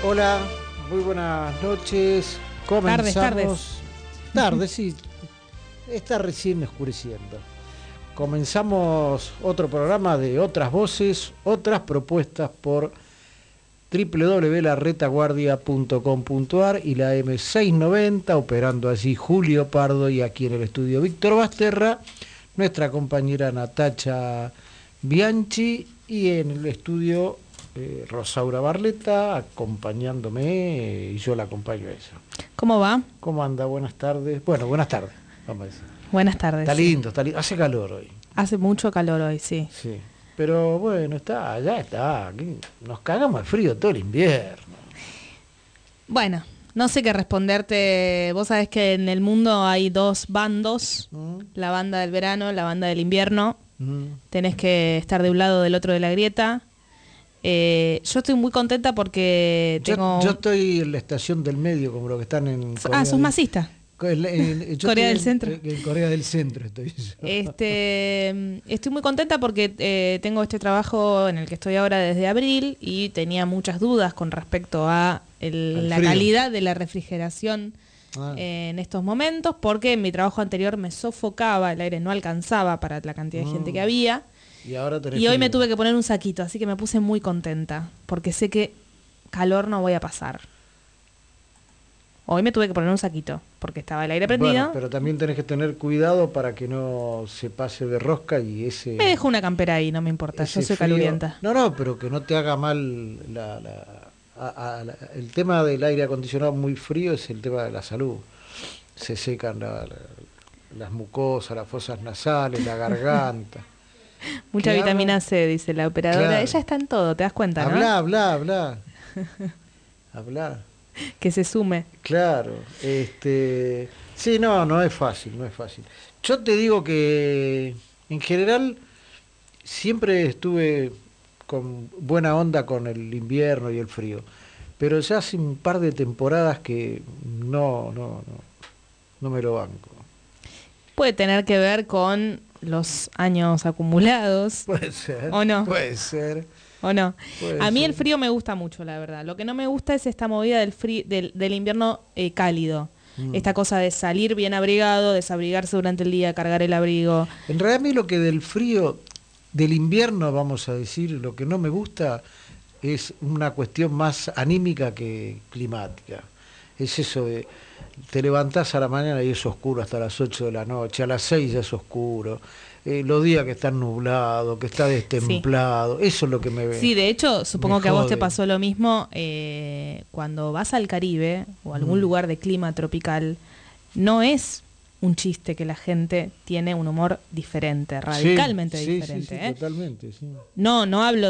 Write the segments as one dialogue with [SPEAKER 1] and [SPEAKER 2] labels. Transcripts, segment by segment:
[SPEAKER 1] Hola, muy buenas noches. Comenzamos. Tardes, sí. Está recién oscureciendo. Comenzamos otro programa de Otras Voces, otras propuestas por www.laretaguardia.com.ar y la M690, operando allí Julio Pardo, y aquí en el estudio Víctor Basterra, nuestra compañera Natacha Bianchi, y en el estudio Rosaura Barleta acompañándome, y yo la acompaño a ella.
[SPEAKER 2] ¿Cómo va?
[SPEAKER 1] ¿Cómo anda? Buenas tardes. Bueno, buenas tardes, vamos a decir.
[SPEAKER 2] Buenas tardes.
[SPEAKER 1] Está lindo, está lindo. Hace calor hoy.
[SPEAKER 2] Hace mucho calor hoy, sí.
[SPEAKER 1] Sí. Pero bueno, ya está. Aquí nos cagamos de frío todo el invierno.
[SPEAKER 2] Bueno, no sé qué responderte. Vos sabés que en el mundo hay dos bandos. La banda del verano, la banda del invierno. Tenés que estar de un lado o del otro de la grieta. Yo estoy muy contenta porque tengo...
[SPEAKER 1] Yo estoy en la estación del medio, como los que están en...
[SPEAKER 2] sos masista.
[SPEAKER 1] Corea del Centro. En Corea del Centro estoy yo.
[SPEAKER 2] Estoy muy contenta porque tengo este trabajo en el que estoy ahora desde abril y tenía muchas dudas con respecto a la calidad de la refrigeración en estos momentos, porque en mi trabajo anterior me sofocaba, el aire no alcanzaba para la cantidad de gente que había. Y hoy me tuve que poner un saquito, así que me puse muy contenta, porque sé que calor no voy a pasar. Hoy me tuve que poner un saquito, porque estaba el aire prendido.
[SPEAKER 1] Bueno, pero también tenés que tener cuidado para que no se pase de rosca y ese...
[SPEAKER 2] Me dejo una campera ahí, no me importa, yo soy calurienta.
[SPEAKER 1] No, pero que no te haga mal el tema del aire acondicionado muy frío es el tema de la salud. Se secan las mucosas, las fosas nasales, la garganta.
[SPEAKER 2] Mucha vitamina C, dice la operadora. Claro. Ella está en todo, ¿te das cuenta, no?
[SPEAKER 1] Habla.
[SPEAKER 2] Que se sume.
[SPEAKER 1] Claro, sí, no es fácil. Yo te digo que en general siempre estuve con buena onda con el invierno y el frío, pero ya hace un par de temporadas que no me lo banco.
[SPEAKER 2] Puede tener que ver con los años acumulados.
[SPEAKER 1] Puede ser.
[SPEAKER 2] ¿O no?
[SPEAKER 1] Puede ser.
[SPEAKER 2] ¿O no? A mí
[SPEAKER 1] ser.
[SPEAKER 2] el frío me gusta mucho, la verdad. Lo que no me gusta es esta movida del invierno cálido. Esta cosa de salir bien abrigado, desabrigarse durante el día, cargar el abrigo.
[SPEAKER 1] En realidad a mí lo que del frío, del invierno, vamos a decir, lo que no me gusta es una cuestión más anímica que climática. Es eso de... Te levantás a la mañana y es oscuro hasta las 8 de la noche, a las 6 ya es oscuro, los días que están nublados, que está destemplado, sí. Eso es lo que me ve.
[SPEAKER 2] Sí, de hecho, supongo que a vos te pasó lo mismo, cuando vas al Caribe o a algún lugar de clima tropical, no es un chiste que la gente tiene un humor diferente, radicalmente diferente.
[SPEAKER 1] Sí, totalmente, sí.
[SPEAKER 2] No hablo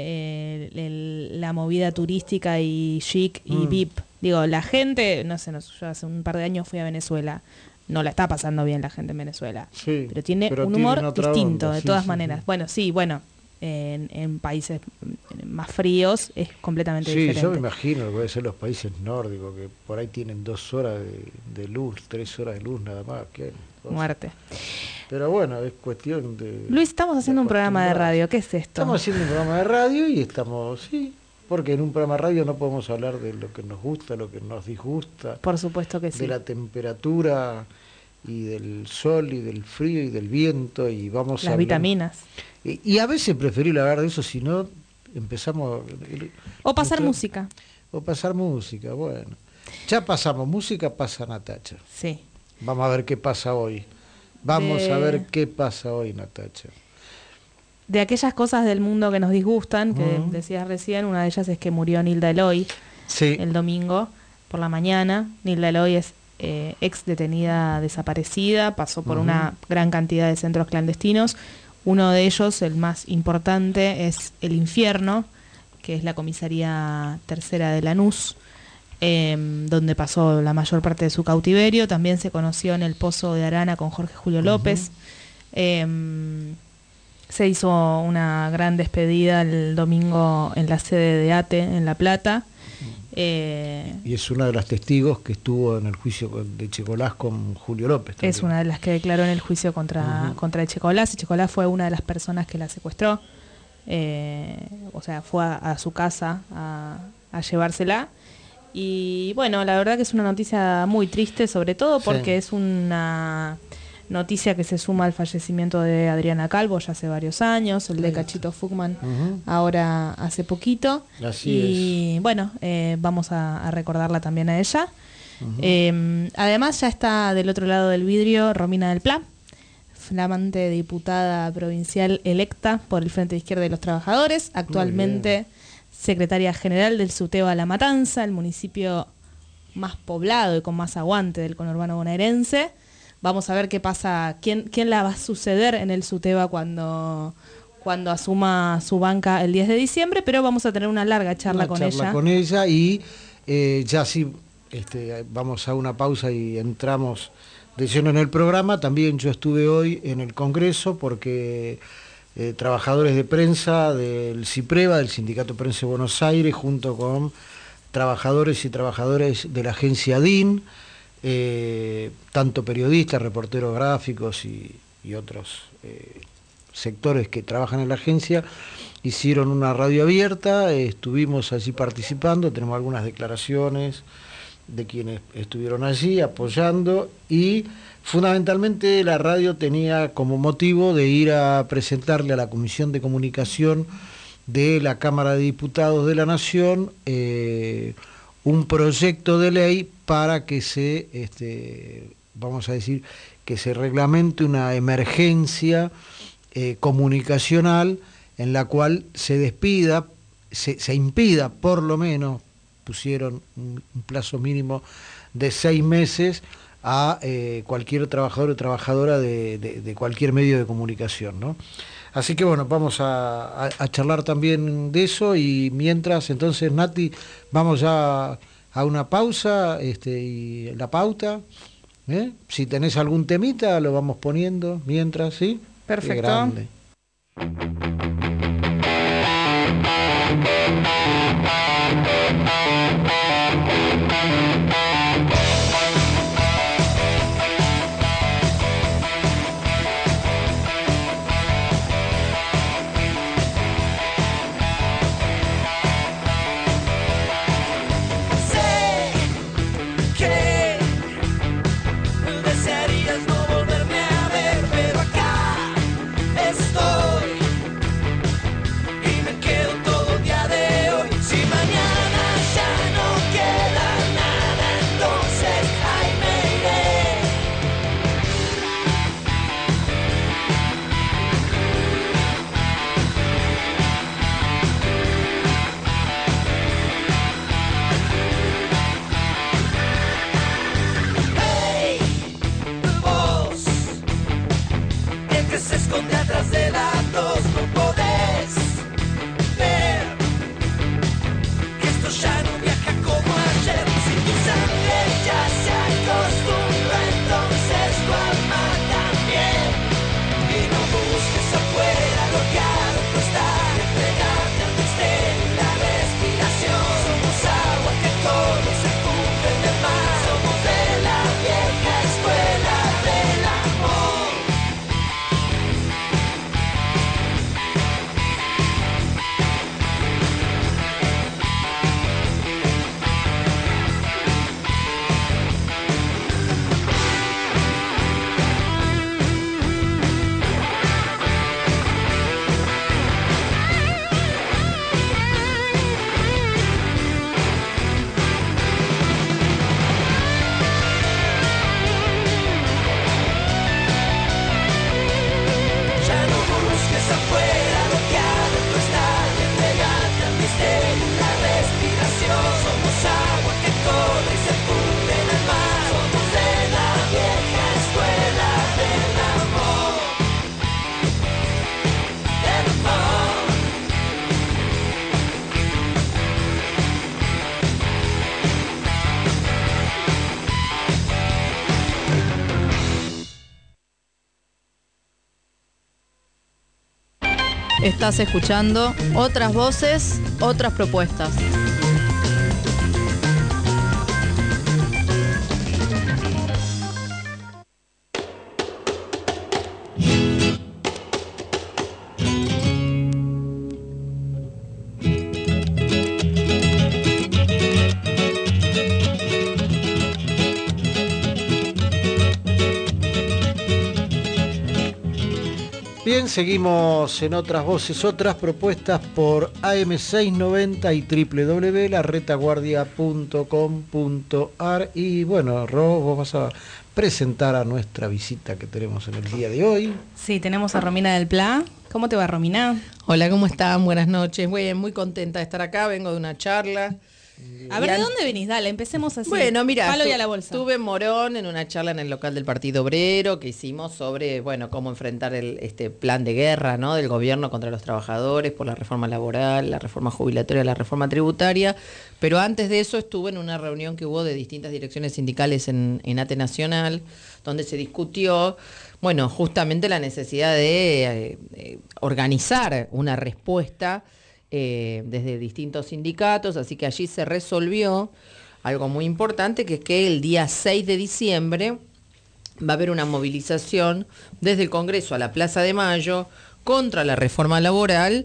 [SPEAKER 2] de la movida turística y chic y VIP. Digo, la gente, no sé, yo hace un par de años fui a Venezuela, no la está pasando bien la gente en Venezuela, pero tiene un humor distinto, onda, de todas maneras. Sí. Bueno, en países más fríos es completamente diferente.
[SPEAKER 1] Sí, yo me imagino que puede ser los países nórdicos, que por ahí tienen 2 horas de luz, 3 horas de luz nada más.
[SPEAKER 2] Muerte.
[SPEAKER 1] Pero bueno, es cuestión de...
[SPEAKER 2] Luis, estamos haciendo un programa de radio, ¿qué es esto?
[SPEAKER 1] Estamos haciendo un programa de radio y estamos, porque en un programa de radio no podemos hablar de lo que nos gusta, lo que nos disgusta.
[SPEAKER 2] Por supuesto que sí.
[SPEAKER 1] De la temperatura y del sol y del frío y del viento y vamos a...
[SPEAKER 2] Las vitaminas.
[SPEAKER 1] Y a veces preferible hablar de eso, si no empezamos...
[SPEAKER 2] O pasar música.
[SPEAKER 1] O pasar música, bueno. Ya pasamos música, pasa Natacha.
[SPEAKER 2] Sí.
[SPEAKER 1] Vamos a ver qué pasa hoy. A ver qué pasa hoy, Natacha.
[SPEAKER 2] De aquellas cosas del mundo que nos disgustan, que decías recién, una de ellas es que murió Nilda Eloy el domingo por la mañana. Nilda Eloy es ex detenida desaparecida, pasó por una gran cantidad de centros clandestinos. Uno de ellos, el más importante, es El Infierno, que es la comisaría tercera de Lanús, donde pasó la mayor parte de su cautiverio. También se conoció en el Pozo de Arana con Jorge Julio López. Se hizo una gran despedida el domingo en la sede de ATE en La Plata.
[SPEAKER 1] Y es una de las testigos que estuvo en el juicio de Echecolás con Julio López también.
[SPEAKER 2] Es una de las que declaró en el juicio contra Echecolás. Echecolás fue una de las personas que la secuestró. O sea, fue a su casa llevársela. Y bueno, la verdad que es una noticia muy triste, sobre todo porque es una noticia que se suma al fallecimiento de Adriana Calvo ya hace varios años, el de Cachito Fugman ahora hace poquito. Así es. Bueno, vamos a recordarla también a ella. Además ya está del otro lado del vidrio Romina del Pla, flamante diputada provincial electa por el Frente de Izquierda de los Trabajadores, actualmente secretaria general del SUTEBA La Matanza, el municipio más poblado y con más aguante del conurbano bonaerense. Vamos a ver qué pasa, quién la va a suceder en el SUTEBA cuando asuma su banca el 10 de diciembre, pero vamos a tener una larga charla con ella y
[SPEAKER 1] ya sí, vamos a una pausa y entramos de lleno en el programa. También yo estuve hoy en el Congreso porque trabajadores de prensa del CIPREVA, del Sindicato de Prensa de Buenos Aires, junto con trabajadores y trabajadoras de la agencia DIN, tanto periodistas, reporteros gráficos y otros sectores que trabajan en la agencia, hicieron una radio abierta, estuvimos allí participando, tenemos algunas declaraciones de quienes estuvieron allí apoyando, y fundamentalmente la radio tenía como motivo de ir a presentarle a la Comisión de Comunicación de la Cámara de Diputados de la Nación un proyecto de ley para que vamos a decir, que se reglamente una emergencia comunicacional en la cual se impida, por lo menos, pusieron un plazo mínimo de 6 meses a cualquier trabajador o trabajadora de cualquier medio de comunicación, ¿no? Así que bueno, vamos a charlar también de eso, y mientras, entonces, Nati, vamos ya a una pausa y la pauta. Si tenés algún temita, lo vamos poniendo mientras, ¿sí?
[SPEAKER 2] Perfecto.
[SPEAKER 1] Qué grande.
[SPEAKER 3] Estás escuchando otras voces, otras propuestas.
[SPEAKER 1] bien, seguimos en Otras Voces, Otras Propuestas por AM690 y www.laretaguardia.com.ar. Y bueno, Ro, vos vas a presentar a nuestra visita que tenemos en el día de hoy.
[SPEAKER 2] Sí, tenemos a Romina del Pla. ¿Cómo te va, Romina?
[SPEAKER 4] Hola, ¿cómo están? Buenas noches. Muy contenta de estar acá, vengo de una charla.
[SPEAKER 2] A ver, ¿de dónde venís? Dale, empecemos así.
[SPEAKER 4] Bueno, mira,
[SPEAKER 2] palo y a la bolsa.
[SPEAKER 4] Estuve en Morón en una charla en el local del Partido Obrero que hicimos sobre, cómo enfrentar este plan de guerra, ¿no?, del gobierno contra los trabajadores por la reforma laboral, la reforma jubilatoria, la reforma tributaria. Pero antes de eso estuve en una reunión que hubo de distintas direcciones sindicales en ATE Nacional, donde se discutió, justamente la necesidad de organizar una respuesta desde distintos sindicatos, así que allí se resolvió algo muy importante, que es que el día 6 de diciembre va a haber una movilización desde el Congreso a la Plaza de Mayo contra la reforma laboral,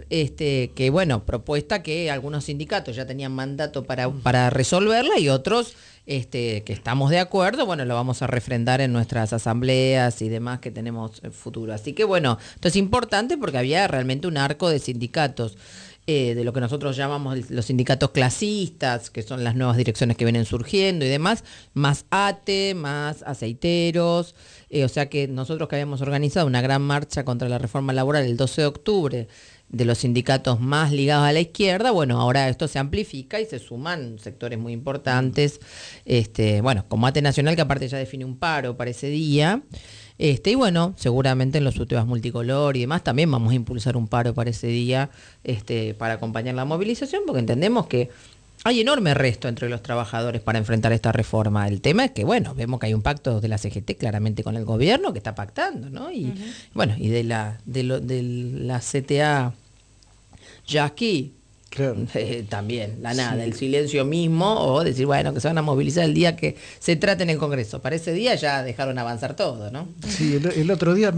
[SPEAKER 4] propuesta que algunos sindicatos ya tenían mandato para resolverla y otros que estamos de acuerdo, lo vamos a refrendar en nuestras asambleas y demás que tenemos en futuro. Así que esto es importante porque había realmente un arco de sindicatos, de lo que nosotros llamamos los sindicatos clasistas, que son las nuevas direcciones que vienen surgiendo y demás, más ATE, más aceiteros, o sea que nosotros que habíamos organizado una gran marcha contra la reforma laboral el 12 de octubre, de los sindicatos más ligados a la izquierda, ahora esto se amplifica y se suman sectores muy importantes, como ATE Nacional, que aparte ya define un paro para ese día, seguramente en los UTEBAS multicolor y demás también vamos a impulsar un paro para ese día, para acompañar la movilización, porque entendemos que hay enorme resto entre los trabajadores para enfrentar esta reforma. El tema es que, vemos que hay un pacto de la CGT claramente con el gobierno que está pactando, ¿no? Y y de la CTA Yaqui, claro. También, nada, el silencio mismo, o decir, que se van a movilizar el día que se trate en el Congreso. Para ese día ya dejaron avanzar todo, ¿no?
[SPEAKER 1] Sí, el otro día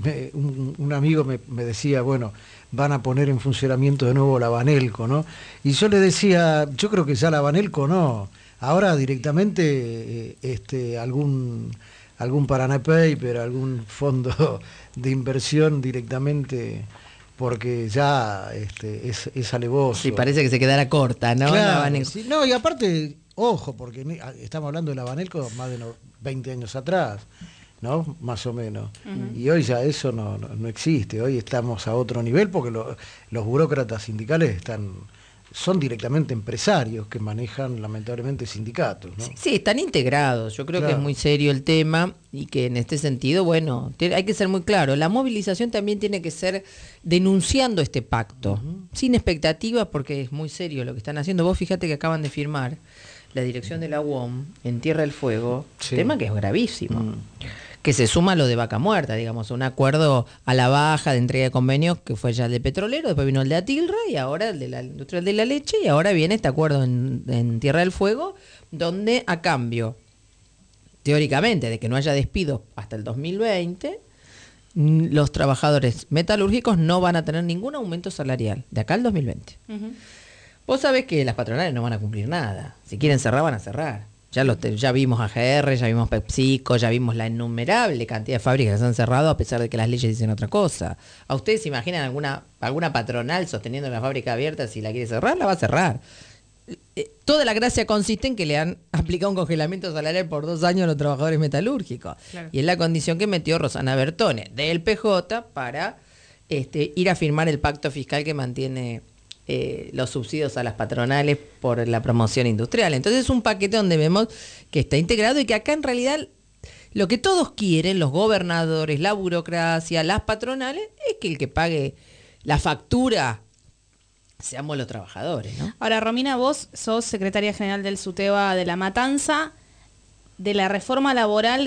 [SPEAKER 1] un amigo me decía, van a poner en funcionamiento de nuevo la Banelco, ¿no? Y yo le decía, yo creo que ya la Banelco no, ahora directamente algún Paraná Paper, algún fondo de inversión directamente, porque ya es alevoso.
[SPEAKER 4] Sí, parece que se quedara corta, ¿no?
[SPEAKER 1] Claro, sí, no, y aparte, ojo, porque estamos hablando de la Banelco más de 20 años atrás, ¿no? Más o menos. Uh-huh. Y hoy ya eso no existe. Hoy estamos a otro nivel porque los burócratas sindicales son directamente empresarios que manejan lamentablemente sindicatos, ¿no?
[SPEAKER 4] Sí, están integrados. Yo creo que es muy serio el tema y que en este sentido, hay que ser muy claro. La movilización también tiene que ser denunciando este pacto, sin expectativas, porque es muy serio lo que están haciendo. Vos fíjate que acaban de firmar la dirección de la UOM en Tierra del Fuego, tema que es gravísimo. Que se suma a lo de Vaca Muerta, un acuerdo a la baja de entrega de convenios que fue ya el de petrolero, después vino el de Atilra y ahora el de la industria de la leche y ahora viene este acuerdo en Tierra del Fuego, donde a cambio, teóricamente, de que no haya despidos hasta el 2020, los trabajadores metalúrgicos no van a tener ningún aumento salarial de acá al 2020. Uh-huh. Vos sabés que las patronales no van a cumplir nada. Si quieren cerrar, van a cerrar. Ya vimos AGR, ya vimos PepsiCo, ya vimos la innumerable cantidad de fábricas que se han cerrado a pesar de que las leyes dicen otra cosa. ¿A ustedes se imaginan alguna patronal sosteniendo la fábrica abierta? Si la quiere cerrar, la va a cerrar. Toda la gracia consiste en que le han aplicado un congelamiento salarial por 2 años a los trabajadores metalúrgicos. Claro. Y es la condición que metió Rosana Bertone del PJ para ir a firmar el pacto fiscal que mantiene los subsidios a las patronales por la promoción industrial. Entonces es un paquete donde vemos que está integrado y que acá en realidad lo que todos quieren, los gobernadores, la burocracia, las patronales, es que el que pague la factura seamos los trabajadores, ¿no?
[SPEAKER 2] Ahora, Romina, vos sos secretaria general del SUTEBA de La Matanza. De la reforma laboral,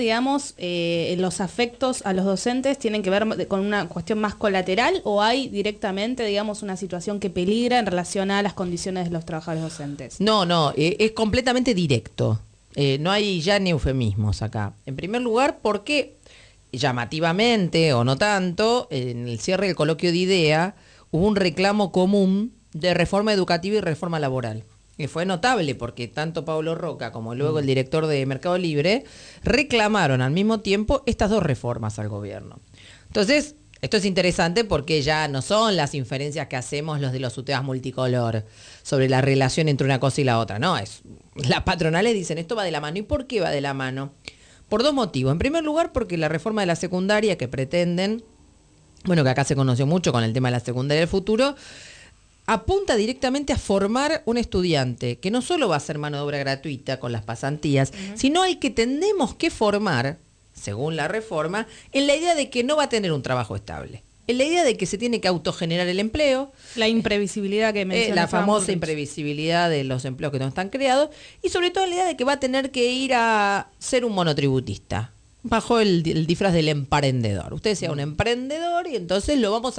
[SPEAKER 2] los afectos a los docentes tienen que ver con una cuestión más colateral o hay directamente, una situación que peligra en relación a las condiciones de los trabajadores docentes.
[SPEAKER 4] No, es completamente directo. No hay ya ni eufemismos acá. En primer lugar, porque llamativamente, o no tanto, en el cierre del coloquio de IDEA hubo un reclamo común de reforma educativa y reforma laboral. Que fue notable porque tanto Pablo Roca como luego el director de Mercado Libre reclamaron al mismo tiempo estas dos reformas al gobierno. Entonces, Esto es interesante porque ya no son las inferencias que hacemos los de los UTEBAs multicolor sobre la relación entre una cosa y la otra. No, las patronales dicen esto va de la mano. ¿Y por qué va de la mano? Por 2 motivos. En primer lugar, porque la reforma de la secundaria que pretenden, bueno, que acá se conoció mucho con el tema de la secundaria del futuro, apunta directamente a formar un estudiante que no solo va a ser mano de obra gratuita con las pasantías, sino al que tenemos que formar, según la reforma, en la idea de que no va a tener un trabajo estable. En la idea de que se tiene que autogenerar el empleo.
[SPEAKER 2] La imprevisibilidad que mencionaba.
[SPEAKER 4] La famosa imprevisibilidad de los empleos que no están creados. Y sobre todo la idea de que va a tener que ir a ser un monotributista. Bajo el disfraz del emprendedor. Usted sea un emprendedor y entonces le vamos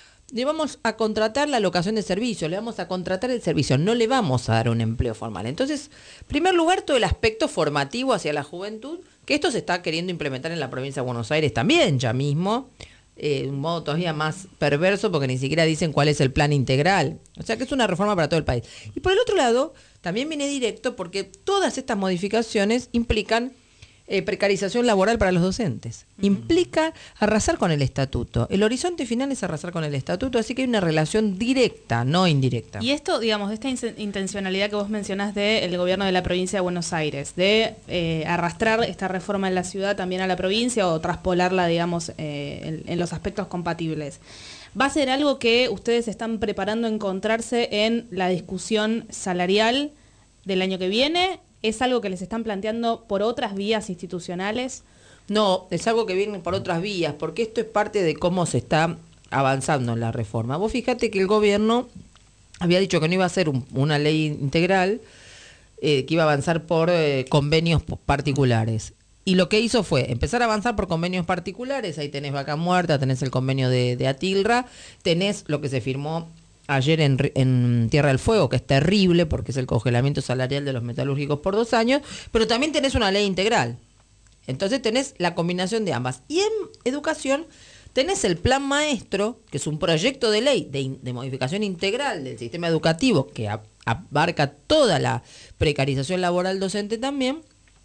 [SPEAKER 4] a contratar la locación de servicio, le vamos a contratar el servicio, no le vamos a dar un empleo formal. Entonces, en primer lugar, todo el aspecto formativo hacia la juventud, que esto se está queriendo implementar en la provincia de Buenos Aires también, ya mismo, de un modo todavía más perverso, porque ni siquiera dicen cuál es el plan integral. O sea que es una reforma para todo el país. Y por el otro lado, también viene directo porque todas estas modificaciones implican precarización laboral para los docentes. Implica arrasar con el estatuto. El horizonte final es arrasar con el estatuto, así que hay una relación directa, no indirecta.
[SPEAKER 2] Y esto, digamos, esta intencionalidad que vos mencionás del gobierno de la provincia de Buenos Aires, de arrastrar esta reforma en la ciudad también a la provincia o traspolarla, digamos, en los aspectos compatibles. ¿Va a ser algo que ustedes están preparando a encontrarse en la discusión salarial del año que viene? ¿Es algo que les están planteando por otras vías institucionales?
[SPEAKER 4] No, es algo que viene por otras vías, porque esto es parte de cómo se está avanzando en la reforma. Vos fíjate que el gobierno había dicho que no iba a ser una ley integral, que iba a avanzar por convenios particulares. Y lo que hizo fue empezar a avanzar por convenios particulares. Ahí tenés Vaca Muerta, tenés el convenio de Atilra, tenés lo que se firmó ayer en Tierra del Fuego, que es terrible porque es el congelamiento salarial de los metalúrgicos por 2 años, pero también tenés una ley integral. Entonces tenés la combinación de ambas. Y en educación tenés el plan maestro, que es un proyecto de ley de modificación integral del sistema educativo que abarca toda la precarización laboral docente también.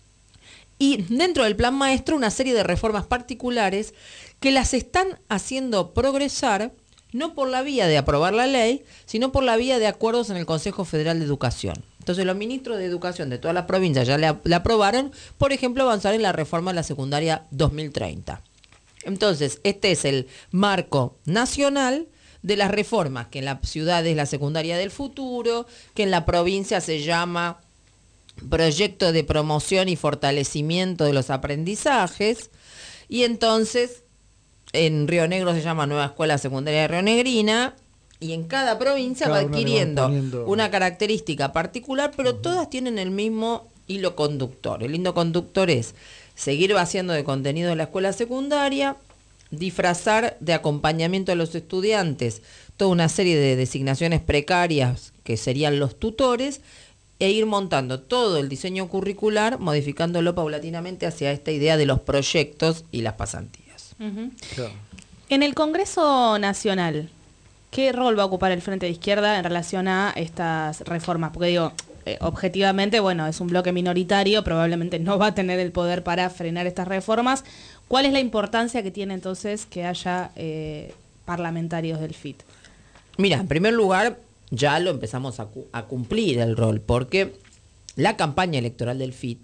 [SPEAKER 4] Y dentro del plan maestro una serie de reformas particulares que las están haciendo progresar, no por la vía de aprobar la ley, sino por la vía de acuerdos en el Consejo Federal de Educación. Entonces los ministros de Educación de todas las provincias ya le aprobaron, por ejemplo, avanzar en la reforma de la secundaria 2030. Entonces, este es el marco nacional de las reformas, que en la ciudad es la secundaria del futuro, que en la provincia se llama Proyecto de Promoción y Fortalecimiento de los Aprendizajes, y entonces en Río Negro se llama Nueva Escuela Secundaria de Río Negrina, y en cada provincia va adquiriendo una característica particular, pero todas tienen el mismo hilo conductor. El hilo conductor es seguir vaciando de contenido la escuela secundaria, disfrazar de acompañamiento a los estudiantes toda una serie de designaciones precarias que serían los tutores, e ir montando todo el diseño curricular, modificándolo paulatinamente hacia esta idea de los proyectos y las pasantías.
[SPEAKER 2] Claro. En el Congreso Nacional, ¿qué rol va a ocupar el Frente de Izquierda en relación a estas reformas? Porque digo, objetivamente, bueno, es un bloque minoritario, probablemente no va a tener el poder para frenar estas reformas. ¿Cuál es la importancia que tiene entonces que haya parlamentarios del FIT?
[SPEAKER 4] Mira, en primer lugar, ya lo empezamos a cumplir el rol, porque la campaña electoral del FIT,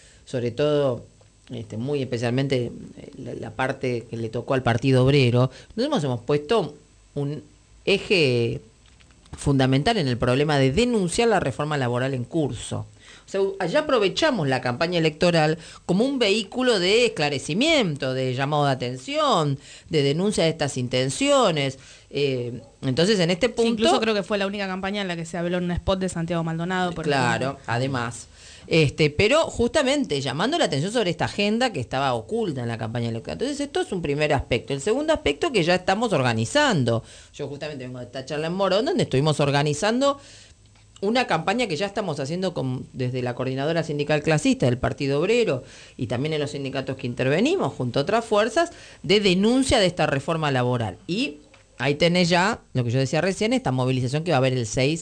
[SPEAKER 4] sobre todo muy especialmente la parte que le tocó al Partido Obrero, nosotros hemos puesto un eje fundamental en el problema de denunciar la reforma laboral en curso. O sea, allá aprovechamos la campaña electoral como un vehículo de esclarecimiento, de llamado de atención, de denuncia de estas intenciones. Entonces, en este punto... Sí,
[SPEAKER 2] incluso creo que fue la única campaña en la que se habló en un spot de Santiago Maldonado.
[SPEAKER 4] Claro, además. Pero justamente llamando la atención sobre esta agenda que estaba oculta en la campaña electoral. Entonces esto es un primer aspecto. El segundo aspecto que ya estamos organizando. Yo justamente vengo de esta charla en Morón, donde estuvimos organizando una campaña que ya estamos haciendo desde la Coordinadora Sindical Clasista del Partido Obrero y también en los sindicatos que intervenimos junto a otras fuerzas de denuncia de esta reforma laboral. Y ahí tenés ya, lo que yo decía recién, esta movilización que va a haber el 6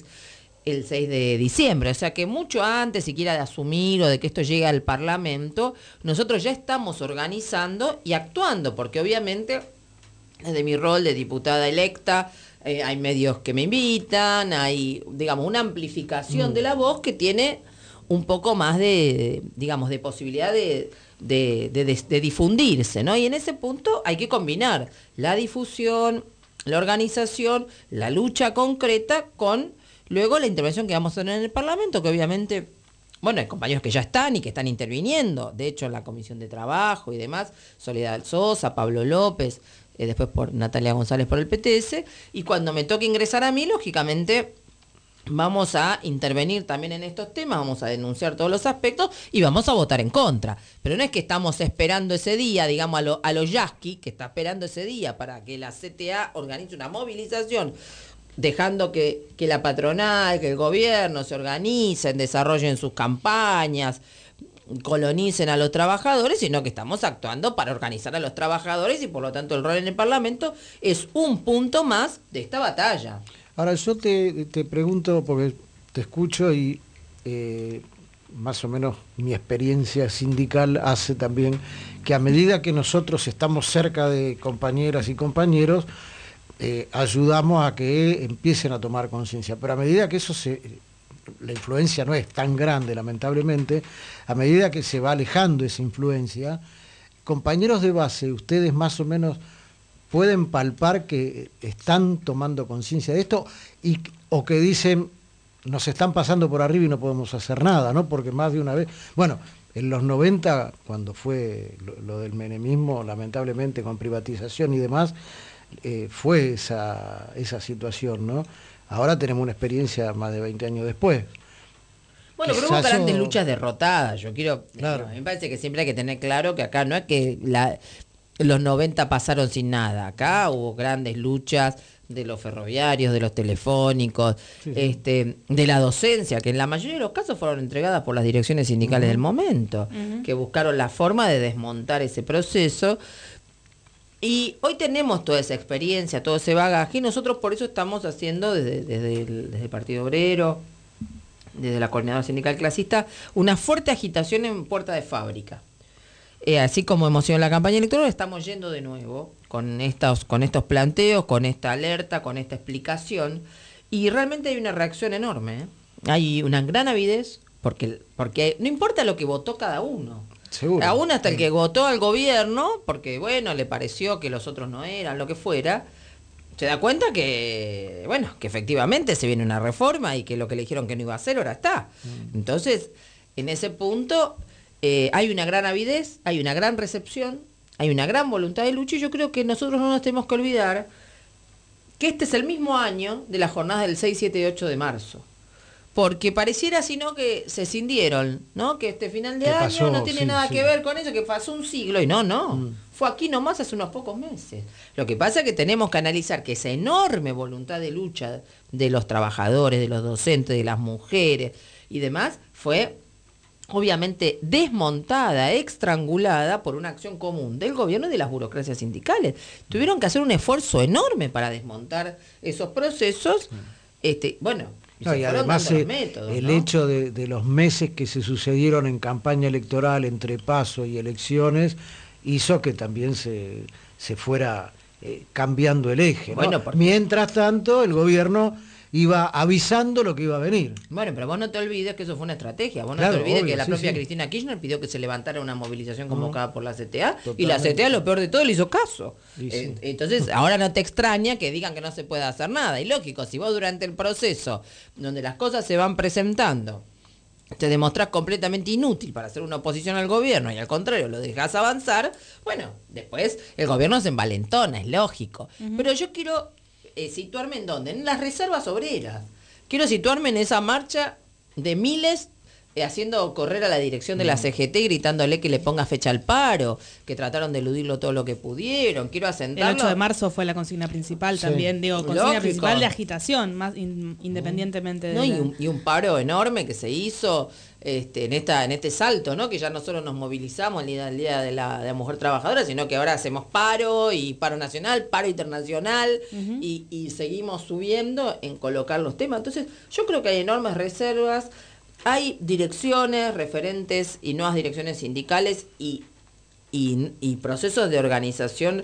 [SPEAKER 4] de diciembre, o sea que mucho antes siquiera de asumir o de que esto llegue al Parlamento, nosotros ya estamos organizando y actuando, porque obviamente desde mi rol de diputada electa, hay medios que me invitan, hay, digamos, una amplificación de la voz que tiene un poco más de, digamos, de posibilidad de difundirse, ¿no? Y en ese punto hay que combinar la difusión, la organización, la lucha concreta con luego la intervención que vamos a tener en el Parlamento, que obviamente, bueno, hay compañeros que ya están y que están interviniendo, de hecho en la Comisión de Trabajo y demás, Soledad Sosa, Pablo López, después por Natalia González por el PTS, y cuando me toque ingresar a mí, lógicamente vamos a intervenir también en estos temas, vamos a denunciar todos los aspectos y vamos a votar en contra. Pero no es que estamos esperando ese día, digamos, a lo Yasky, que está esperando ese día para que la CTA organice una movilización, dejando que la patronal, que el gobierno se organicen, desarrollen sus campañas, colonicen a los trabajadores, sino que estamos actuando para organizar a los trabajadores y por lo tanto el rol en el Parlamento es un punto más de esta batalla.
[SPEAKER 1] Ahora yo te pregunto, porque te escucho y más o menos mi experiencia sindical hace también que a medida que nosotros estamos cerca de compañeras y compañeros, ayudamos a que empiecen a tomar conciencia, pero a medida que la influencia no es tan grande, lamentablemente, a medida que se va alejando esa influencia, compañeros de base, ustedes más o menos pueden palpar que están tomando conciencia de esto o que dicen, nos están pasando por arriba y no podemos hacer nada, ¿no? Porque más de una vez, bueno, en los 90, cuando fue lo del menemismo, lamentablemente con privatización y demás, fue esa situación, ¿no? Ahora tenemos una experiencia más de 20 años después.
[SPEAKER 4] Bueno, pero hubo grandes luchas derrotadas. Yo quiero... Claro. Me parece que siempre hay que tener claro que acá no es que los 90 pasaron sin nada. Acá hubo grandes luchas de los ferroviarios, de los telefónicos, de la docencia, que en la mayoría de los casos fueron entregadas por las direcciones sindicales del momento, que buscaron la forma de desmontar ese proceso. Y hoy tenemos toda esa experiencia, todo ese bagaje, y nosotros por eso estamos haciendo desde el Partido Obrero, desde la Coordinadora Sindical Clasista, una fuerte agitación en puerta de fábrica. Así como hemos sido en la campaña electoral, estamos yendo de nuevo con estos planteos, con esta alerta, con esta explicación, y realmente hay una reacción enorme, ¿eh? Hay una gran avidez, porque no importa lo que votó cada uno.
[SPEAKER 1] Seguro.
[SPEAKER 4] Aún hasta el que votó al gobierno, porque bueno, le pareció que los otros no eran, lo que fuera, se da cuenta que, bueno, que efectivamente se viene una reforma y que lo que le dijeron que no iba a hacer ahora está. Entonces, en ese punto hay una gran avidez, hay una gran recepción, hay una gran voluntad de lucha, y yo creo que nosotros no nos tenemos que olvidar que este es el mismo año de las jornadas del 6, 7 y 8 de marzo. Porque pareciera, sino que se cindieron, ¿no? Que este final de año no tiene nada que ver con eso, que pasó un siglo. Y no. Fue aquí nomás hace unos pocos meses. Lo que pasa es que tenemos que analizar que esa enorme voluntad de lucha de los trabajadores, de los docentes, de las mujeres y demás, fue obviamente desmontada, estrangulada por una acción común del gobierno y de las burocracias sindicales. Tuvieron que hacer un esfuerzo enorme para desmontar esos procesos.
[SPEAKER 1] No, y además el hecho de los meses que se sucedieron en campaña electoral entre paso y elecciones hizo que también se fuera cambiando el eje, ¿no?
[SPEAKER 4] Bueno,
[SPEAKER 1] mientras tanto el gobierno iba avisando lo que iba a venir.
[SPEAKER 4] Bueno, pero vos no te olvides que eso fue una estrategia. Vos no
[SPEAKER 1] Claro,
[SPEAKER 4] te olvides
[SPEAKER 1] obvio,
[SPEAKER 4] que la propia Cristina Kirchner pidió que se levantara una movilización convocada por la CTA, y la CTA, lo peor de todo, le hizo caso. Entonces, ahora no te extraña que digan que no se puede hacer nada. Y lógico, si vos durante el proceso, donde las cosas se van presentando, te demostrás completamente inútil para hacer una oposición al gobierno y al contrario lo dejás avanzar, bueno, después el gobierno se envalentona, es lógico. Pero yo quiero situarme en dónde, en las reservas obreras. Quiero situarme en esa marcha de miles haciendo correr a la dirección de la CGT, gritándole que le ponga fecha al paro, que trataron de eludirlo todo lo que pudieron. Quiero asentarlo.
[SPEAKER 2] El 8 de marzo fue la consigna principal también, consigna principal de agitación, más independientemente de...
[SPEAKER 4] Y un paro enorme que se hizo en este salto, ¿no? Que ya no solo nos movilizamos el día de la mujer trabajadora, sino que ahora hacemos paro y paro nacional, paro internacional, y seguimos subiendo en colocar los temas. Entonces, yo creo que hay enormes reservas. Hay direcciones, referentes y nuevas direcciones sindicales y procesos de organización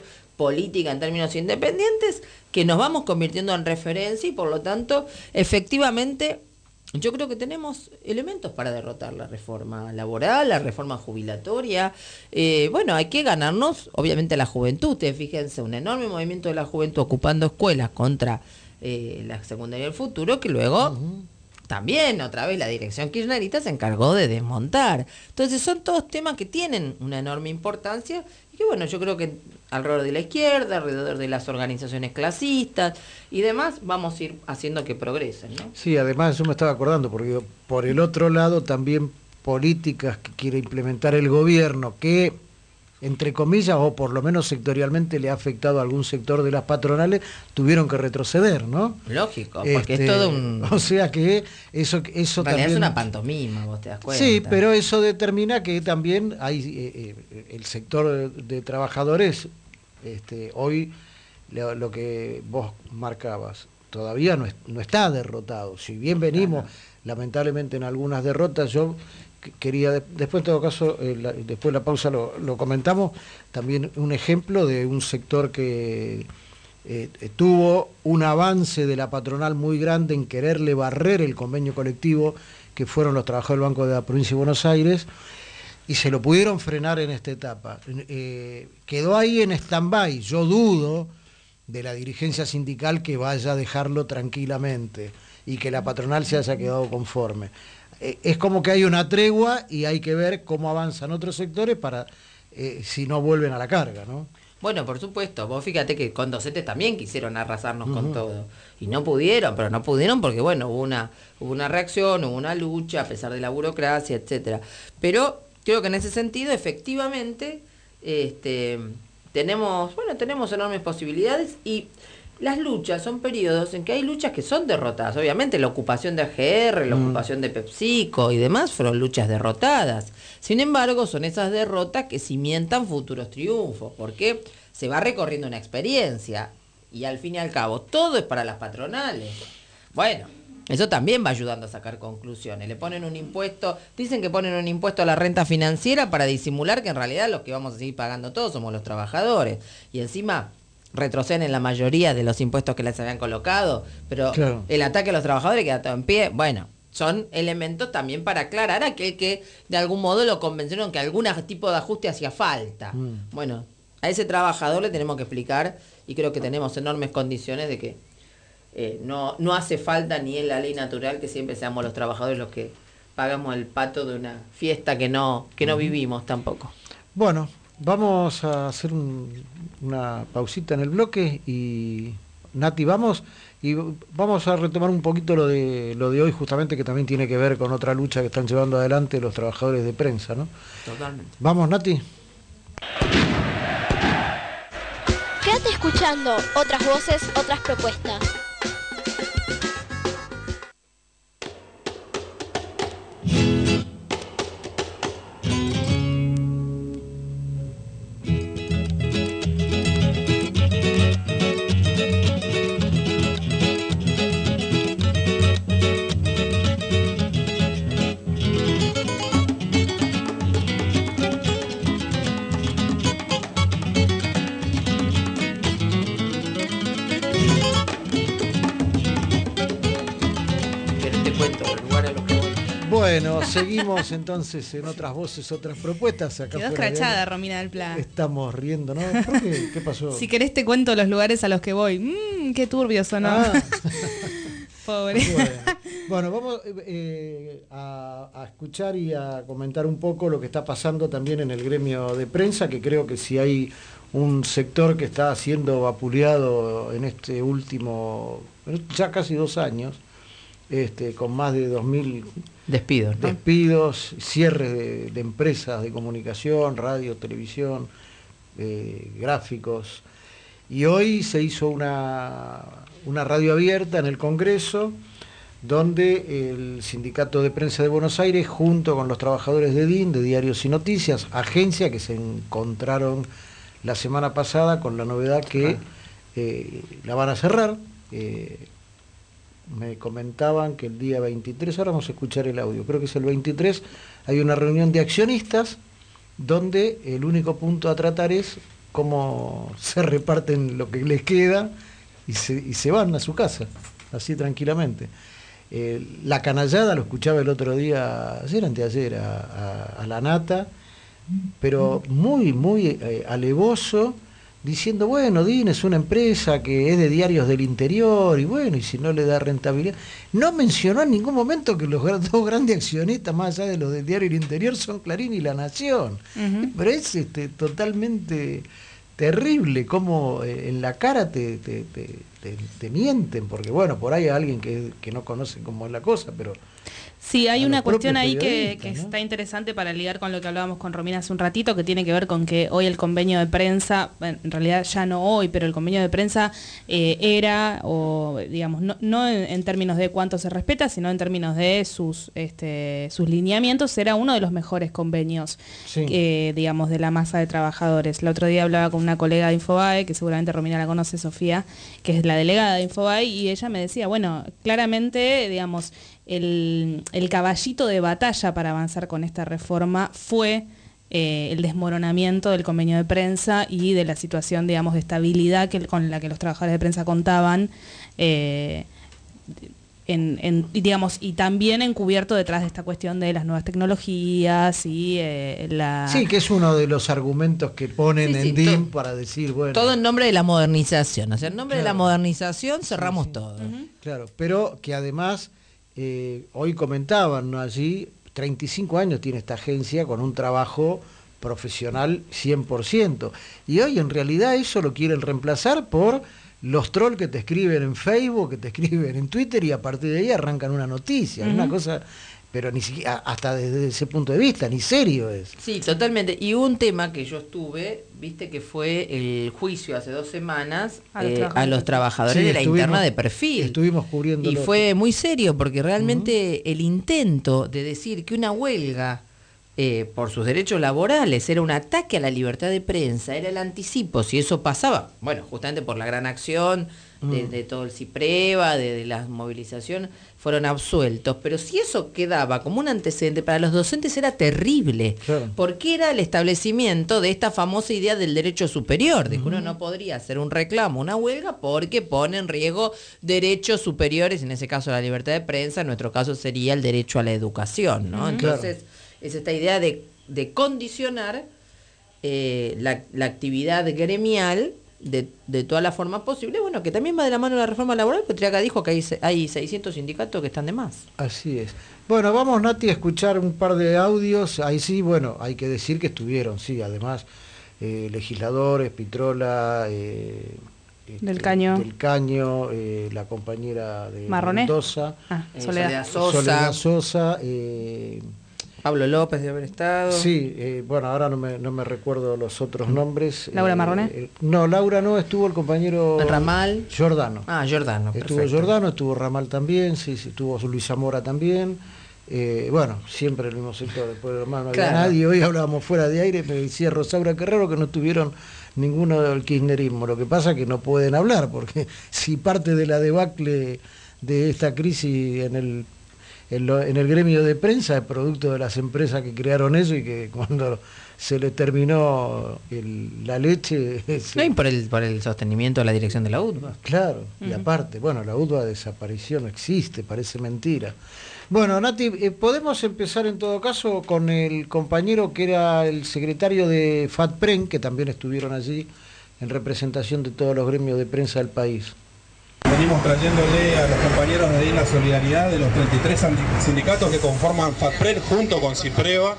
[SPEAKER 4] política en términos independientes, que nos vamos convirtiendo en referencia y por lo tanto, efectivamente, yo creo que tenemos elementos para derrotar la reforma laboral, la reforma jubilatoria. Bueno, hay que ganarnos, obviamente, la juventud. Fíjense, un enorme movimiento de la juventud ocupando escuelas contra la secundaria del futuro, que luego también otra vez la dirección kirchnerista se encargó de desmontar. Entonces son todos temas que tienen una enorme importancia y que bueno, yo creo que alrededor de la izquierda, alrededor de las organizaciones clasistas y demás, vamos a ir haciendo que progresen, ¿no?
[SPEAKER 1] Sí, además yo me estaba acordando, porque por el otro lado también políticas que quiere implementar el gobierno, que entre comillas, o por lo menos sectorialmente le ha afectado a algún sector de las patronales, tuvieron que retroceder, ¿no?
[SPEAKER 4] Lógico, porque es todo un...
[SPEAKER 1] O sea que eso también...
[SPEAKER 4] es una pantomima, vos te das cuenta.
[SPEAKER 1] Sí, pero eso determina que también hay el sector de trabajadores, hoy lo que vos marcabas, todavía no está derrotado. Si bien venimos, lamentablemente, en algunas derrotas, yo... quería, después en todo caso, después de la pausa lo comentamos, también un ejemplo de un sector que tuvo un avance de la patronal muy grande en quererle barrer el convenio colectivo, que fueron los trabajadores del Banco de la Provincia de Buenos Aires, y se lo pudieron frenar en esta etapa. Quedó ahí en stand-by. Yo dudo de la dirigencia sindical que vaya a dejarlo tranquilamente y que la patronal se haya quedado conforme. Es como que hay una tregua y hay que ver cómo avanzan otros sectores para si no vuelven a la carga, ¿no?
[SPEAKER 4] Bueno, por supuesto, vos fíjate que con Docentes también quisieron arrasarnos con todo y no pudieron, pero no pudieron porque bueno, hubo una reacción, hubo una lucha a pesar de la burocracia, etcétera. Pero creo que en ese sentido efectivamente tenemos enormes posibilidades y las luchas son periodos en que hay luchas que son derrotadas. Obviamente la ocupación de AGR, la ocupación de PepsiCo y demás fueron luchas derrotadas. Sin embargo, son esas derrotas que cimientan futuros triunfos, porque se va recorriendo una experiencia y al fin y al cabo todo es para las patronales. Bueno, eso también va ayudando a sacar conclusiones. Le ponen un impuesto, dicen que ponen un impuesto a la renta financiera para disimular que en realidad los que vamos a seguir pagando todos somos los trabajadores. Y encima retroceden en la mayoría de los impuestos que les habían colocado, pero claro, el ataque a los trabajadores queda todo en pie. Bueno, son elementos también para aclarar a aquel que de algún modo lo convencieron que algún tipo de ajuste hacía falta. Bueno, a ese trabajador le tenemos que explicar y creo que tenemos enormes condiciones de que no hace falta ni en la ley natural que siempre seamos los trabajadores los que pagamos el pato de una fiesta que no vivimos tampoco.
[SPEAKER 1] Bueno, vamos a hacer una pausita en el bloque y Nati, vamos a retomar un poquito lo de hoy, justamente, que también tiene que ver con otra lucha que están llevando adelante los trabajadores de prensa, ¿no?
[SPEAKER 4] Totalmente.
[SPEAKER 1] Vamos, Nati.
[SPEAKER 5] Quédate escuchando otras voces, otras propuestas.
[SPEAKER 1] Bueno, seguimos entonces en otras voces, otras propuestas. Acá
[SPEAKER 2] quedó escrachada Romina del Pla.
[SPEAKER 1] Estamos riendo, ¿no? ¿Por qué? ¿Qué pasó?
[SPEAKER 2] Si querés te cuento los lugares a los que voy. Qué turbio sonó. Pobre.
[SPEAKER 1] Bueno, vamos a escuchar y a comentar un poco lo que está pasando también en el gremio de prensa, que creo que si hay un sector que está siendo vapuleado en este último, ya casi 2 años, con más de 2.000
[SPEAKER 4] despidos, ¿no?
[SPEAKER 1] Despidos, cierres de empresas de comunicación, radio, televisión, gráficos. Y hoy se hizo una radio abierta en el Congreso, donde el Sindicato de Prensa de Buenos Aires, junto con los trabajadores de DIN, de Diarios y Noticias, agencia que se encontraron la semana pasada con la novedad que la van a cerrar. Me comentaban que el día 23, ahora vamos a escuchar el audio, creo que es el 23, hay una reunión de accionistas donde el único punto a tratar es cómo se reparten lo que les queda y se van a su casa, así tranquilamente. La canallada lo escuchaba el otro día, anteayer, a la Nata, pero muy, muy alevoso, diciendo, bueno, DIN es una empresa que es de diarios del interior, y bueno, y si no le da rentabilidad. No mencionó en ningún momento que los dos grandes accionistas, más allá de los del diario del interior, son Clarín y La Nación. Pero es totalmente terrible cómo en la cara te mienten, porque bueno, por ahí hay alguien que no conoce cómo es la cosa, pero...
[SPEAKER 2] Sí, hay una cuestión ahí que está interesante para ligar con lo que hablábamos con Romina hace un ratito, que tiene que ver con que hoy el convenio de prensa, en realidad ya no hoy, pero el convenio de prensa era, o digamos, no en términos de cuánto se respeta, sino en términos de sus lineamientos, era uno de los mejores convenios, digamos, de la masa de trabajadores. El otro día hablaba con una colega de Infobae, que seguramente Romina la conoce, Sofía, que es la delegada de Infobae, y ella me decía, bueno, claramente, digamos, el caballito de batalla para avanzar con esta reforma fue el desmoronamiento del convenio de prensa y de la situación, digamos, de estabilidad con la que los trabajadores de prensa contaban, digamos, y también encubierto detrás de esta cuestión de las nuevas tecnologías y
[SPEAKER 1] Sí, que es uno de los argumentos que ponen en DIN para decir, bueno...
[SPEAKER 4] Todo en nombre de la modernización, o sea, en nombre de la modernización cerramos todo.
[SPEAKER 1] Claro, pero que además... hoy comentaban, ¿no? Allí 35 años tiene esta agencia con un trabajo profesional 100%, y hoy en realidad eso lo quieren reemplazar por los trolls que te escriben en Facebook, que te escriben en Twitter, y a partir de ahí arrancan una noticia, una cosa... pero ni siquiera, hasta desde ese punto de vista, ni serio es.
[SPEAKER 4] Sí, totalmente. Y un tema que yo estuve, viste, que fue el juicio hace 2 semanas a los trabajadores de la interna de perfil.
[SPEAKER 1] Estuvimos cubriendo.
[SPEAKER 4] Y fue muy serio, porque realmente el intento de decir que una huelga por sus derechos laborales era un ataque a la libertad de prensa, era el anticipo, si eso pasaba, bueno, justamente por la gran acción de todo el CIPREVA, de la movilización, fueron absueltos, pero si eso quedaba como un antecedente para los docentes era terrible, porque era el establecimiento de esta famosa idea del derecho superior, de que uno no podría hacer un reclamo, una huelga, porque pone en riesgo derechos superiores, en ese caso la libertad de prensa, en nuestro caso sería el derecho a la educación, ¿no? Entonces, es esta idea de condicionar la actividad gremial de todas las formas posibles, bueno, que también va de la mano de la reforma laboral, porque Triaga dijo que hay 600 sindicatos que están de más.
[SPEAKER 1] Así es. Bueno, vamos, Nati, a escuchar un par de audios. Ahí sí, bueno, hay que decir que estuvieron, sí, además, legisladores, Pitrola,
[SPEAKER 2] del Caño,
[SPEAKER 1] la compañera de
[SPEAKER 2] Marroné.
[SPEAKER 1] Mendoza,
[SPEAKER 4] Soledad
[SPEAKER 1] Sosa,
[SPEAKER 4] Pablo López de haber estado.
[SPEAKER 1] Sí, bueno, ahora no me recuerdo los otros nombres.
[SPEAKER 2] ¿Laura Marroné?
[SPEAKER 1] No, Laura no, estuvo el compañero...
[SPEAKER 4] Ramal.
[SPEAKER 1] Giordano.
[SPEAKER 4] Giordano,
[SPEAKER 1] estuvo
[SPEAKER 4] perfecto.
[SPEAKER 1] Giordano, estuvo Ramal también, sí, estuvo Luis Zamora también. Bueno, siempre el mismo sector, después de Ramal no había nadie. Hoy hablábamos fuera de aire, me decía Rosaura Carrero que no tuvieron ninguno del kirchnerismo. Lo que pasa es que no pueden hablar, porque si parte de la debacle de esta crisis en el gremio de prensa es producto de las empresas que crearon eso, y que cuando se le terminó la leche...
[SPEAKER 4] No, y por el sostenimiento de la dirección de la UTBA.
[SPEAKER 1] Claro, y aparte, bueno, la UTBA desapareció, no existe, parece mentira. Bueno, Nati, podemos empezar en todo caso con el compañero que era el secretario de FATPREN, que también estuvieron allí en representación de todos los gremios de prensa del país.
[SPEAKER 6] Venimos trayéndole a los compañeros de DIN la solidaridad de los 33 sindicatos que conforman FATPREN junto con CIPREVA.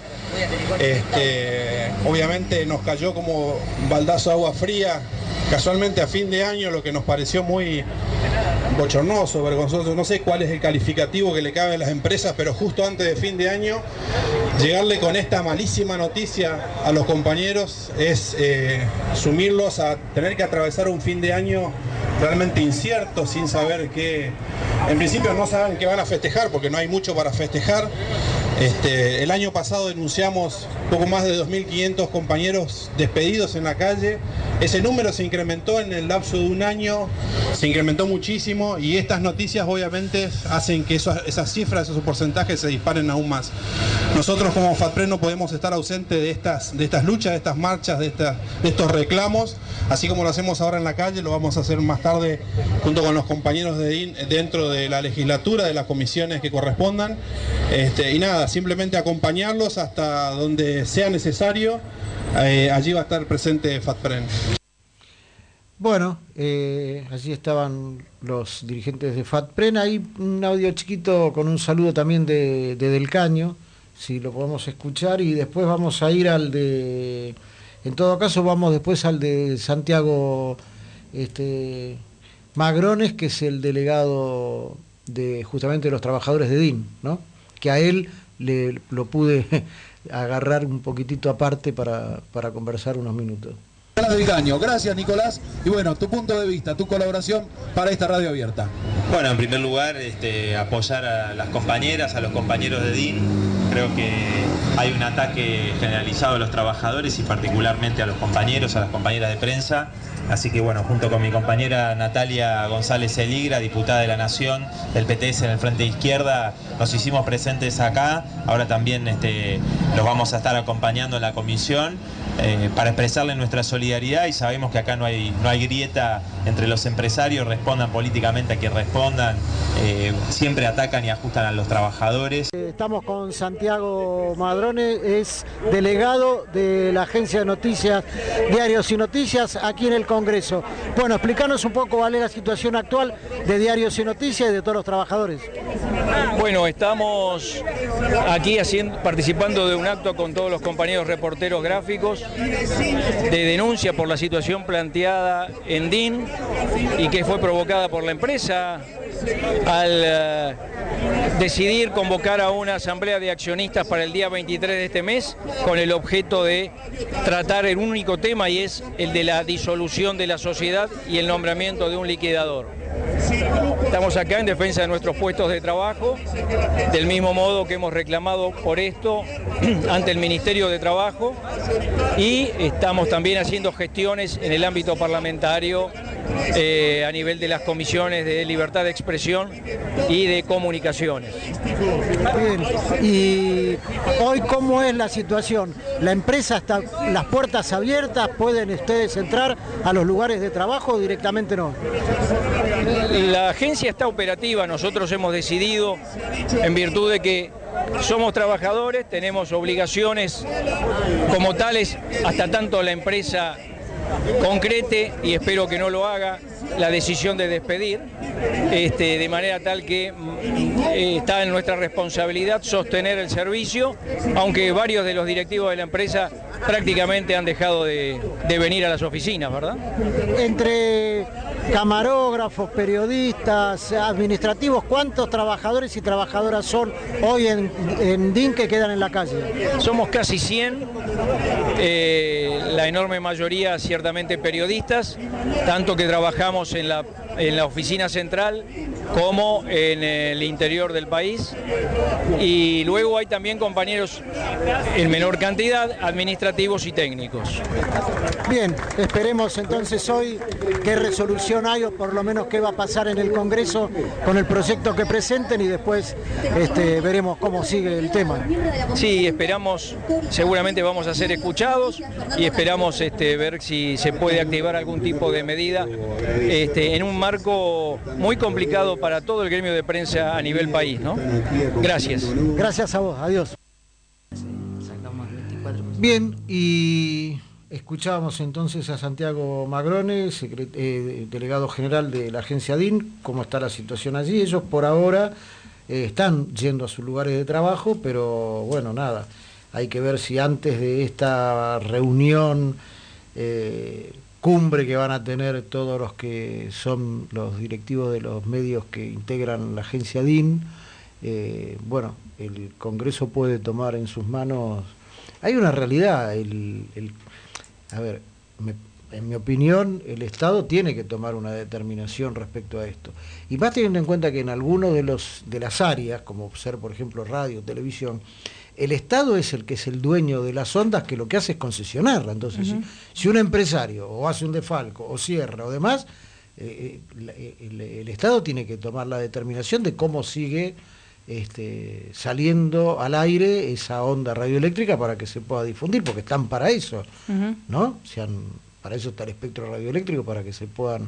[SPEAKER 6] Obviamente nos cayó como un baldazo de agua fría, casualmente a fin de año, lo que nos pareció muy bochornoso, vergonzoso, no sé cuál es el calificativo que le cabe a las empresas, pero justo antes de fin de año, llegarle con esta malísima noticia a los compañeros es sumirlos a tener que atravesar un fin de año realmente incierto, sin saber qué. En principio no saben qué van a festejar, porque no hay mucho para festejar. El año pasado denunciamos poco más de 2.500 compañeros despedidos en la calle. Ese número se incrementó en el lapso de un año, se incrementó muchísimo, y estas noticias obviamente hacen que esas cifras, esos porcentajes se disparen aún más. Nosotros como FATPREN no podemos estar ausentes de estas luchas, de estas marchas, de estos reclamos, así como lo hacemos ahora en la calle, lo vamos a hacer más tarde junto con los compañeros de DIN dentro de la legislatura, de las comisiones que correspondan, y nada, simplemente acompañarlos hasta donde sea necesario. Allí va a estar presente FATPREN.
[SPEAKER 1] Bueno, allí estaban los dirigentes de FATPREN. Hay un audio chiquito con un saludo también de Del Caño, si lo podemos escuchar, y después vamos a ir al de... En todo caso, vamos después al de Santiago Magrones, que es el delegado de justamente los trabajadores de DIN, ¿no? Que a él lo pude agarrar un poquitito aparte para conversar unos minutos.
[SPEAKER 7] Del Caño, gracias Nicolás, y bueno, tu punto de vista, tu colaboración para esta radio abierta.
[SPEAKER 8] Bueno, en primer lugar, apoyar a las compañeras, a los compañeros de DIN. Creo que hay un ataque generalizado a los trabajadores y particularmente a los compañeros, a las compañeras de prensa. Así que bueno, junto con mi compañera Natalia González Eligra, diputada de la Nación del PTS en el Frente de Izquierda, nos hicimos presentes acá. Ahora también los vamos a estar acompañando en la comisión para expresarle nuestra solidaridad, y sabemos que acá no hay grieta entre los empresarios, respondan políticamente a quien respondan, siempre atacan y ajustan a los trabajadores.
[SPEAKER 1] Estamos con Santiago Madrones, es delegado de la agencia de noticias Diarios y Noticias aquí en el Congreso. Bueno, explícanos un poco cuál es la situación actual de Diarios y Noticias y de todos los trabajadores.
[SPEAKER 9] Bueno, estamos aquí participando de un acto con todos los compañeros reporteros gráficos de denuncia por la situación planteada en DIN y que fue provocada por la empresa al decidir convocar a una asamblea de accionistas para el día 23 de este mes con el objeto de tratar el único tema, y es el de la disolución de la sociedad y el nombramiento de un liquidador. Estamos acá en defensa de nuestros puestos de trabajo, del mismo modo que hemos reclamado por esto ante el Ministerio de Trabajo, y estamos también haciendo gestiones en el ámbito parlamentario a nivel de las comisiones de libertad de expresión y de comunicaciones.
[SPEAKER 1] Bien, y hoy ¿cómo es la situación? ¿La empresa está las puertas abiertas? ¿Pueden ustedes entrar a los lugares de trabajo o directamente no?
[SPEAKER 9] La agencia está operativa. Nosotros hemos decidido, en virtud de que somos trabajadores, tenemos obligaciones como tales, hasta tanto la empresa concrete, y espero que no lo haga, la decisión de despedir, de manera tal que está en nuestra responsabilidad sostener el servicio, aunque varios de los directivos de la empresa prácticamente han dejado de venir a las oficinas, ¿verdad?
[SPEAKER 1] Entre camarógrafos, periodistas, administrativos, ¿cuántos trabajadores y trabajadoras son hoy en DIN que quedan en la calle?
[SPEAKER 9] Somos casi 100, la enorme mayoría ciertamente periodistas, tanto que trabajamos en la oficina central como en el interior del país, y luego hay también compañeros en menor cantidad, administrativos y técnicos.
[SPEAKER 1] Bien, esperemos entonces hoy qué resolución hay, o por lo menos qué va a pasar en el Congreso con el proyecto que presenten, y después veremos cómo sigue el tema.
[SPEAKER 9] Sí, esperamos, seguramente vamos a ser escuchados, y esperamos ver si se puede activar algún tipo de medida en un marco muy complicado para todo el gremio de prensa a nivel país, ¿no? Gracias.
[SPEAKER 1] Gracias a vos, adiós. Bien, y escuchábamos entonces a Santiago Magrones, delegado general de la agencia DIN, cómo está la situación allí. Ellos por ahora están yendo a sus lugares de trabajo, pero bueno, nada, hay que ver si antes de esta reunión cumbre que van a tener todos los que son los directivos de los medios que integran la agencia DIN, bueno, el Congreso puede tomar en sus manos. Hay una realidad, a ver, en mi opinión, el Estado tiene que tomar una determinación respecto a esto. Y más teniendo en cuenta que en algunos de las áreas, como ser, por ejemplo, radio, televisión, el Estado es el que es el dueño de las ondas, que lo que hace es concesionarla. Entonces, si un empresario o hace un desfalco o cierra o demás, el Estado tiene que tomar la determinación de cómo sigue saliendo al aire esa onda radioeléctrica para que se pueda difundir, porque están para eso, ¿no? Para eso está el espectro radioeléctrico, para que se puedan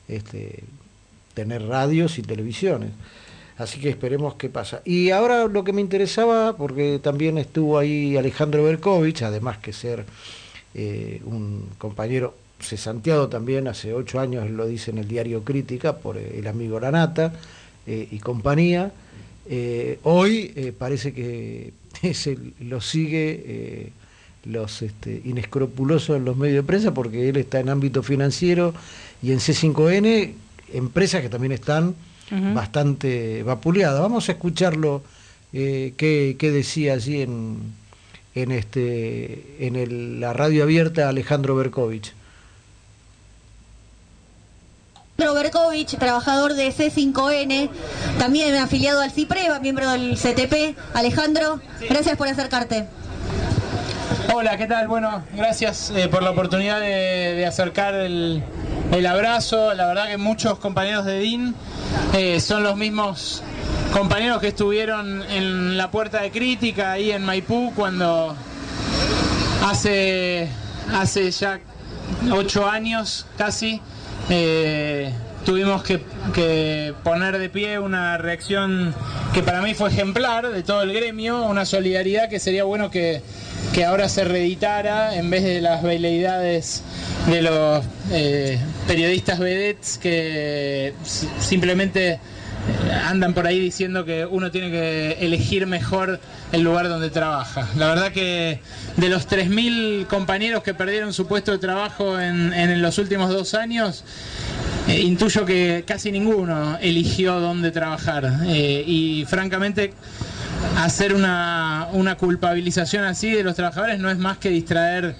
[SPEAKER 1] tener radios y televisiones. Así que esperemos qué pasa. Y ahora lo que me interesaba, porque también estuvo ahí Alejandro Berkovich, además que ser un compañero cesanteado también, hace 8 años, lo dice en el diario Crítica, por el amigo Lanata y compañía. Hoy parece que lo sigue los inescrupulosos en los medios de prensa, porque él está en ámbito financiero y en C5N, empresas que también están bastante vapuleadas. Vamos a escucharlo, qué decía allí en la radio abierta Alejandro Berkovich.
[SPEAKER 10] Berkovich, trabajador de C5N, también afiliado al CIPREVA, miembro del CTP. Alejandro, gracias por acercarte.
[SPEAKER 11] Hola, ¿qué tal? Bueno, gracias por la oportunidad de acercar el abrazo. La verdad que muchos compañeros de DIN son los mismos compañeros que estuvieron en la puerta de Crítica, ahí en Maipú, cuando hace ya 8 años casi, tuvimos que poner de pie una reacción que para mí fue ejemplar de todo el gremio, una solidaridad que sería bueno que ahora se reeditara, en vez de las veleidades de los periodistas vedettes que simplemente andan por ahí diciendo que uno tiene que elegir mejor el lugar donde trabaja. La verdad que de los 3.000 compañeros que perdieron su puesto de trabajo en los últimos 2 años, intuyo que casi ninguno eligió dónde trabajar. Y francamente, hacer una culpabilización así de los trabajadores no es más que distraer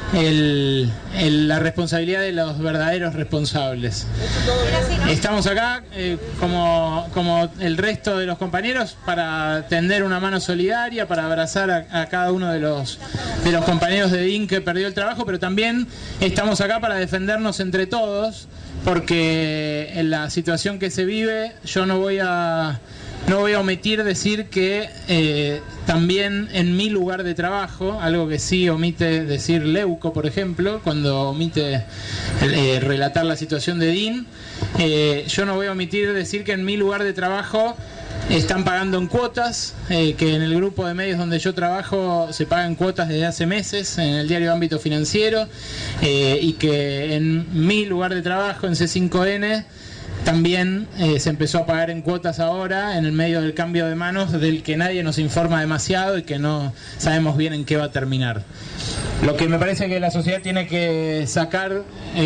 [SPEAKER 11] la responsabilidad de los verdaderos responsables. Estamos acá como el resto de los compañeros para tender una mano solidaria, para abrazar a cada uno de los compañeros de DIN que perdió el trabajo, pero también estamos acá para defendernos entre todos, porque en la situación que se vive yo no voy a omitir decir que también en mi lugar de trabajo, algo que sí omite decir Leuco, por ejemplo, cuando omite relatar la situación de DIN, yo no voy a omitir decir que en mi lugar de trabajo están pagando en cuotas, que en el grupo de medios donde yo trabajo se pagan cuotas desde hace meses, en el diario Ámbito Financiero, y que en mi lugar de trabajo, en C5N, también se empezó a pagar en cuotas ahora, en el medio del cambio de manos del que nadie nos informa demasiado y que no sabemos bien en qué va a terminar. Lo que me parece que la sociedad tiene que sacar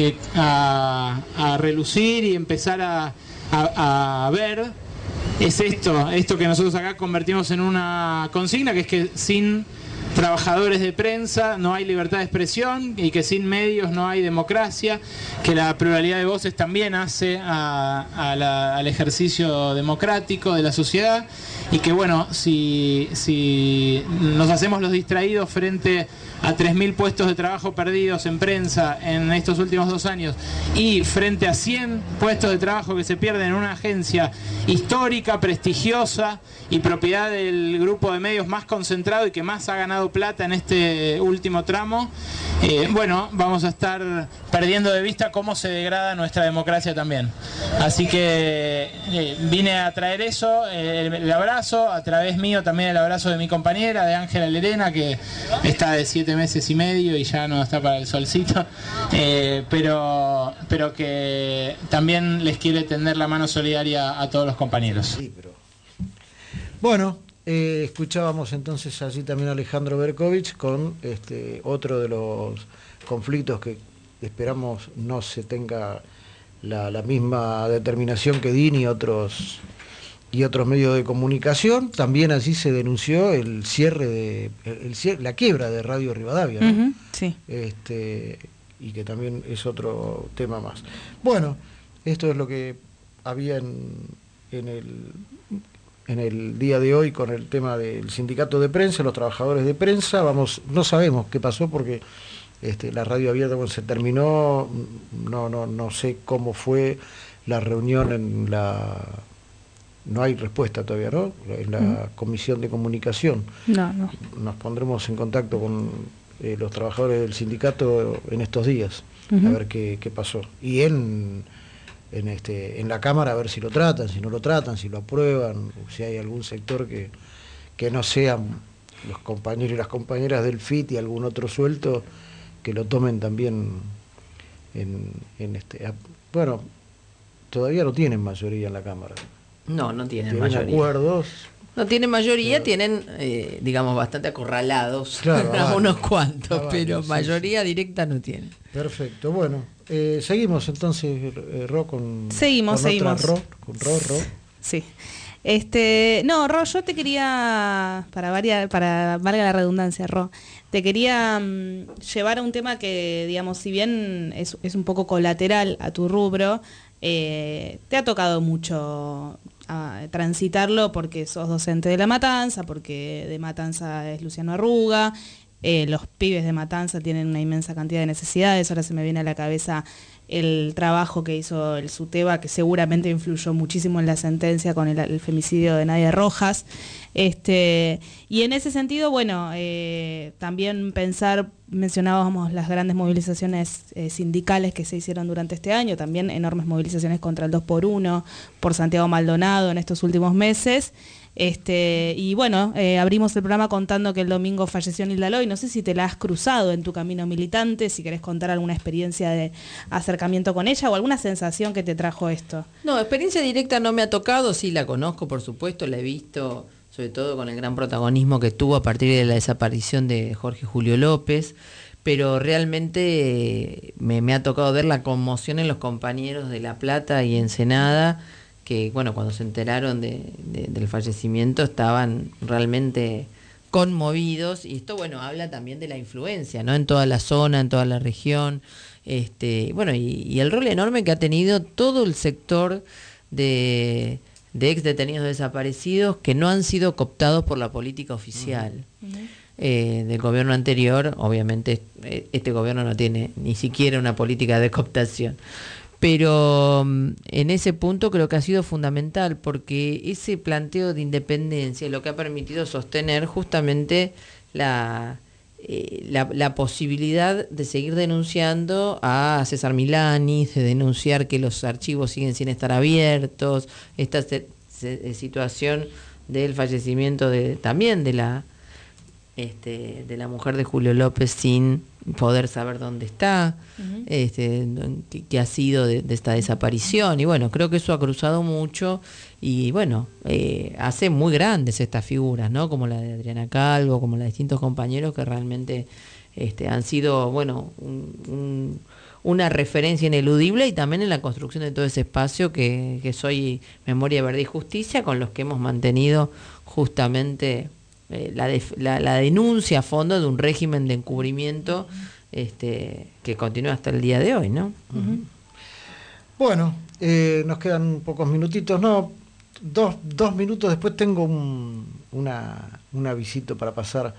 [SPEAKER 11] a relucir y empezar a ver es esto que nosotros acá convertimos en una consigna, que es que sin trabajadores de prensa no hay libertad de expresión, y que sin medios no hay democracia, que la pluralidad de voces también hace al ejercicio democrático de la sociedad, y que bueno, si nos hacemos los distraídos frente a 3.000 puestos de trabajo perdidos en prensa en estos últimos 2 años y frente a 100 puestos de trabajo que se pierden en una agencia histórica, prestigiosa y propiedad del grupo de medios más concentrado y que más ha ganado plata en este último tramo, bueno, vamos a estar perdiendo de vista cómo se degrada nuestra democracia también. Así que vine a traer eso, el abrazo, a través mío también el abrazo de mi compañera, de Ángela Lerena, que está de 7 meses y medio y ya no está para el solcito, pero que también les quiere tender la mano solidaria a todos los compañeros.
[SPEAKER 1] Sí, pero... Bueno, escuchábamos entonces allí también a Alejandro Berkovich con otro de los conflictos que esperamos no se tenga la misma determinación que DIN y otros medios de comunicación. También allí se denunció el cierre la quiebra de Radio Rivadavia, ¿no?
[SPEAKER 2] Sí.
[SPEAKER 1] Y que también es otro tema más. Bueno, esto es lo que había en en el día de hoy con el tema del sindicato de prensa, los trabajadores de prensa. No sabemos qué pasó porque la radio abierta cuando se terminó, no sé cómo fue la reunión no hay respuesta todavía, ¿no? En la comisión de comunicación.
[SPEAKER 2] No.
[SPEAKER 1] Nos pondremos en contacto con los trabajadores del sindicato en estos días, a ver qué pasó. Y en la Cámara a ver si lo tratan, si no lo tratan, si lo aprueban, si hay algún sector que no sean los compañeros y las compañeras del FIT y algún otro suelto, que lo tomen también bueno, todavía no tienen mayoría en la Cámara.
[SPEAKER 4] No tienen mayoría.
[SPEAKER 1] Acuerdos.
[SPEAKER 4] No tienen mayoría, tienen, digamos, bastante acorralados, claro, unos cuantos, pero mayoría directa no tienen.
[SPEAKER 1] Perfecto, bueno, seguimos entonces, Ro,
[SPEAKER 2] Seguimos.
[SPEAKER 1] Ro.
[SPEAKER 2] Sí. Ro, yo te quería, para valga la redundancia, Ro, te quería llevar a un tema que, digamos, si bien es un poco colateral a tu rubro, te ha tocado mucho transitarlo porque sos docente de La Matanza, porque de Matanza es Luciano Arruga, los pibes de Matanza tienen una inmensa cantidad de necesidades. Ahora se me viene a la cabeza el trabajo que hizo el SUTEBA, que seguramente influyó muchísimo en la sentencia con el femicidio de Nadia Rojas. Y en ese sentido, bueno, también mencionábamos las grandes movilizaciones sindicales que se hicieron durante este año, también enormes movilizaciones contra el 2x1 por Santiago Maldonado en estos últimos meses. Y bueno, abrimos el programa contando que el domingo falleció Nilda Loy. No sé si te la has cruzado en tu camino militante, si querés contar alguna experiencia de acercamiento con ella o alguna sensación que te trajo esto.
[SPEAKER 4] No, experiencia directa no me ha tocado, sí la conozco, por supuesto, la he visto, sobre todo con el gran protagonismo que tuvo a partir de la desaparición de Jorge Julio López, pero realmente me ha tocado ver la conmoción en los compañeros de La Plata y Ensenada, que bueno, cuando se enteraron del fallecimiento estaban realmente conmovidos, y esto bueno habla también de la influencia, ¿no? En toda la zona, en toda la región, bueno, y el rol enorme que ha tenido todo el sector de ex detenidos desaparecidos que no han sido cooptados por la política oficial del gobierno anterior. Obviamente este gobierno no tiene ni siquiera una política de cooptación. Pero en ese punto creo que ha sido fundamental, porque ese planteo de independencia es lo que ha permitido sostener justamente la posibilidad de seguir denunciando a César Milani, de denunciar que los archivos siguen sin estar abiertos, esta situación del fallecimiento también de la mujer de Julio López sin poder saber dónde está, qué ha sido de esta desaparición. Y bueno, creo que eso ha cruzado mucho y bueno, hace muy grandes estas figuras, ¿no? Como la de Adriana Calvo, como la de distintos compañeros que realmente han sido, bueno, una referencia ineludible, y también en la construcción de todo ese espacio que soy Memoria, Verdad y Justicia, con los que hemos mantenido justamente la denuncia a fondo de un régimen de encubrimiento que continúa hasta el día de hoy, ¿no?
[SPEAKER 1] Bueno, nos quedan pocos minutitos, no, dos minutos. Después tengo un avisito para pasar.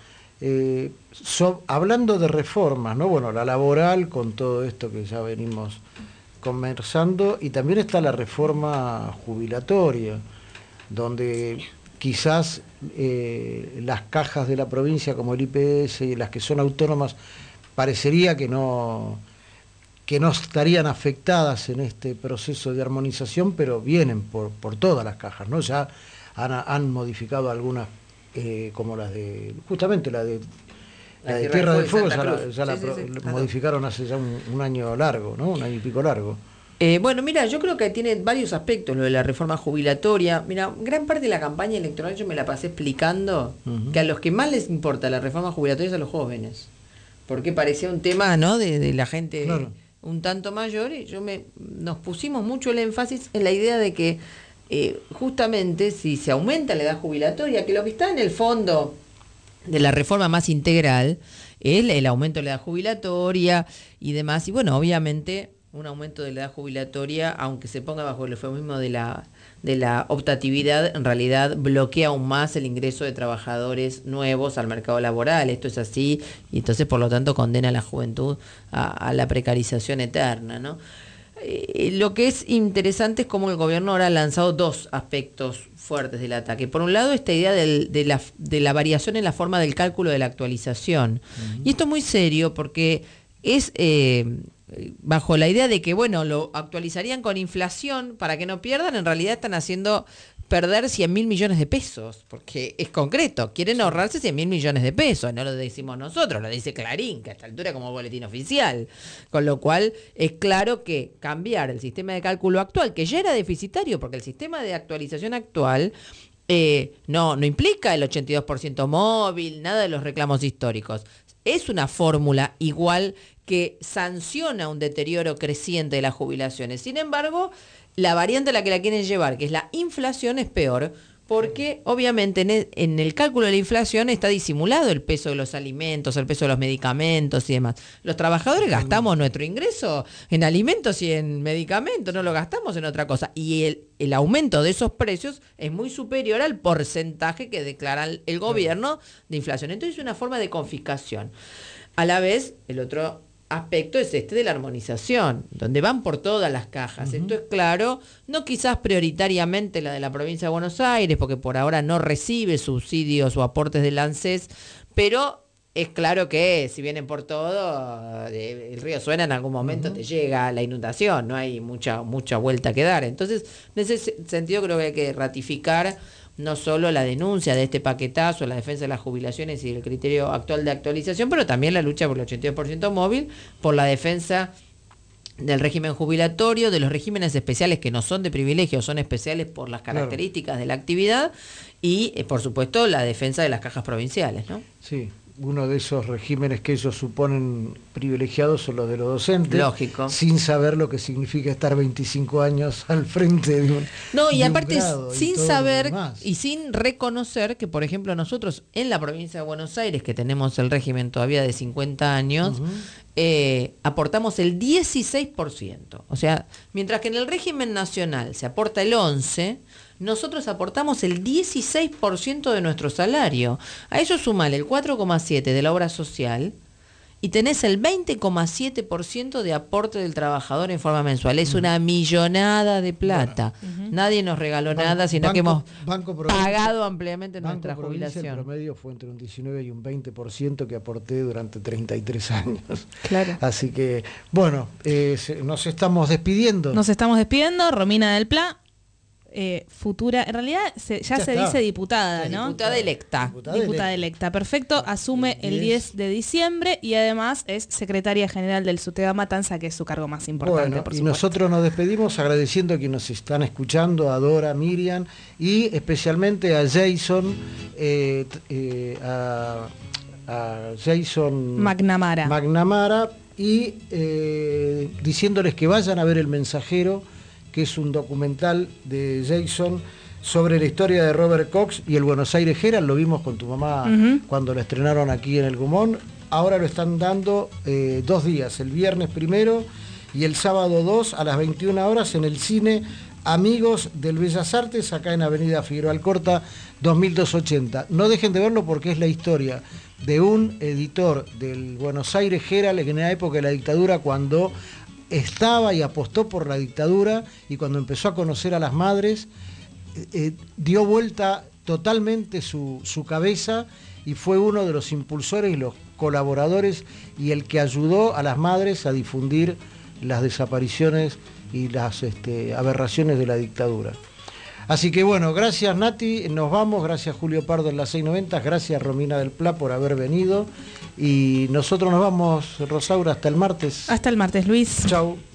[SPEAKER 1] Hablando de reformas, ¿no? Bueno, la laboral, con todo esto que ya venimos conversando, y también está la reforma jubilatoria, donde quizás las cajas de la provincia como el IPS y las que son autónomas parecería que no estarían afectadas en este proceso de armonización, pero vienen por todas las cajas, ¿no? Ya han modificado algunas, como las de, justamente la de Tierra del Fuego, ya la modificaron hace ya un año largo, ¿no? Un año y pico largo.
[SPEAKER 4] Bueno, mira, yo creo que tiene varios aspectos lo de la reforma jubilatoria. Mira, gran parte de la campaña electoral yo me la pasé explicando que a los que más les importa la reforma jubilatoria es a los jóvenes, porque parecía un tema, ¿no? de la gente un tanto mayor, y nos pusimos mucho el énfasis en la idea de que justamente si se aumenta la edad jubilatoria, que lo que está en el fondo de la reforma más integral es el aumento de la edad jubilatoria y demás, y bueno, obviamente un aumento de la edad jubilatoria, aunque se ponga bajo el eufemismo de la de la optatividad en realidad bloquea aún más el ingreso de trabajadores nuevos al mercado laboral. Esto es así, y entonces por lo tanto condena a la juventud a la precarización eterna, ¿no? Lo que es interesante es cómo el gobierno ahora ha lanzado dos aspectos fuertes del ataque. Por un lado, esta idea de la variación en la forma del cálculo de la actualización. Y esto es muy serio porque es bajo la idea de que, bueno, lo actualizarían con inflación para que no pierdan, en realidad están haciendo perder 100.000 millones de pesos, porque es concreto, quieren ahorrarse 100.000 millones de pesos, no lo decimos nosotros, lo dice Clarín, que a esta altura como boletín oficial, con lo cual es claro que cambiar el sistema de cálculo actual, que ya era deficitario, porque el sistema de actualización actual no implica el 82% móvil, nada de los reclamos históricos, es una fórmula igual que sanciona un deterioro creciente de las jubilaciones, sin embargo, la variante a la que la quieren llevar, que es la inflación, es peor, porque obviamente en el cálculo de la inflación está disimulado el peso de los alimentos, el peso de los medicamentos y demás. Los trabajadores gastamos nuestro ingreso en alimentos y en medicamentos, no lo gastamos en otra cosa. Y el aumento de esos precios es muy superior al porcentaje que declara el gobierno de inflación. Entonces es una forma de confiscación. A la vez, el otro aspecto es este de la armonización, donde van por todas las cajas. Esto es claro, no quizás prioritariamente la de la provincia de Buenos Aires, porque por ahora no recibe subsidios o aportes del ANSES, pero es claro que si vienen por todo, el río suena, en algún momento te llega la inundación, no hay mucha vuelta que dar. Entonces, en ese sentido creo que hay que ratificar no solo la denuncia de este paquetazo, la defensa de las jubilaciones y el criterio actual de actualización, pero también la lucha por el 82% móvil, por la defensa del régimen jubilatorio, de los regímenes especiales que no son de privilegio, son especiales por las características de la actividad y, por supuesto, la defensa de las cajas provinciales, ¿no? Sí. Uno de esos regímenes que ellos suponen privilegiados son los de los docentes. Lógico. Sin saber lo que significa estar 25 años al frente de un No, y aparte sin saber y sin reconocer que, por ejemplo, nosotros en la provincia de Buenos Aires, que tenemos el régimen todavía de 50 años, aportamos el 16%. O sea, mientras que en el régimen nacional se aporta el 11%, nosotros aportamos el 16% de nuestro salario. A eso sumale el 4,7% de la obra social y tenés el 20,7% de aporte del trabajador en forma mensual. Es una millonada de plata. Bueno. Nadie nos regaló nada, sino que hemos pagado ampliamente nuestra jubilación. El promedio fue entre un 19 y un 20% que aporté durante 33 años. Claro. Así que, bueno, nos estamos despidiendo.
[SPEAKER 2] Romina del Pla. Futura, en realidad ya se dice diputada, ¿no? Diputada electa. Perfecto, asume el 10 de diciembre y además es secretaria general del SUTEBA Matanza, que es su cargo más importante, por supuesto. Y nosotros nos despedimos agradeciendo a quienes nos están escuchando, a Dora, Miriam y especialmente a Jason, a Jason McNamara y diciéndoles que vayan a ver El Mensajero, que es un documental de Jason sobre la historia de Robert Cox y el Buenos Aires Herald. Lo vimos con tu mamá cuando lo estrenaron aquí en el Gumón. Ahora lo están dando 2 días, el viernes 1 y el sábado 2 a las 21 horas en el cine Amigos del Bellas Artes, acá en Avenida Figueroa Alcorta, 2280. No dejen de verlo porque es la historia de un editor del Buenos Aires Herald en la época de la dictadura, cuando estaba y apostó por la dictadura y cuando empezó a conocer a las madres, dio vuelta totalmente su cabeza y fue uno de los impulsores y los colaboradores y el que ayudó a las madres a difundir las desapariciones y las aberraciones de la dictadura. Así que bueno, gracias Nati, nos vamos, gracias Julio Pardo en las 690, gracias Romina del Pla por haber venido y nosotros nos vamos, Rosaura, hasta el martes. Hasta el martes, Luis.
[SPEAKER 1] Chau.